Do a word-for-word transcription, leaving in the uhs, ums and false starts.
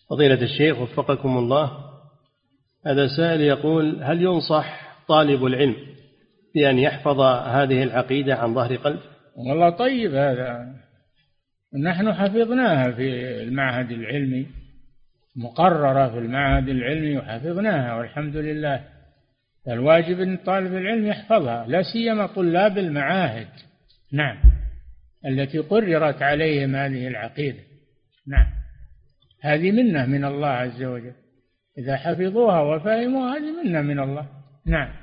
فضيلة الشيخ وفقكم الله، هذا سائل يقول: هل ينصح طالب العلم بأن يحفظ هذه العقيدة عن ظهر قلب؟ والله طيب، هذا نحن حفظناها في المعهد العلمي، مقررة في المعهد العلمي وحفظناها والحمد لله. الواجب أن طالب العلم يحفظها، لا سيما طلاب المعاهد، نعم، التي قررت عليهم هذه العقيدة. نعم، هذه منة من الله عز وجل، إذا حفظوها وفهموها هذه منة من الله. نعم.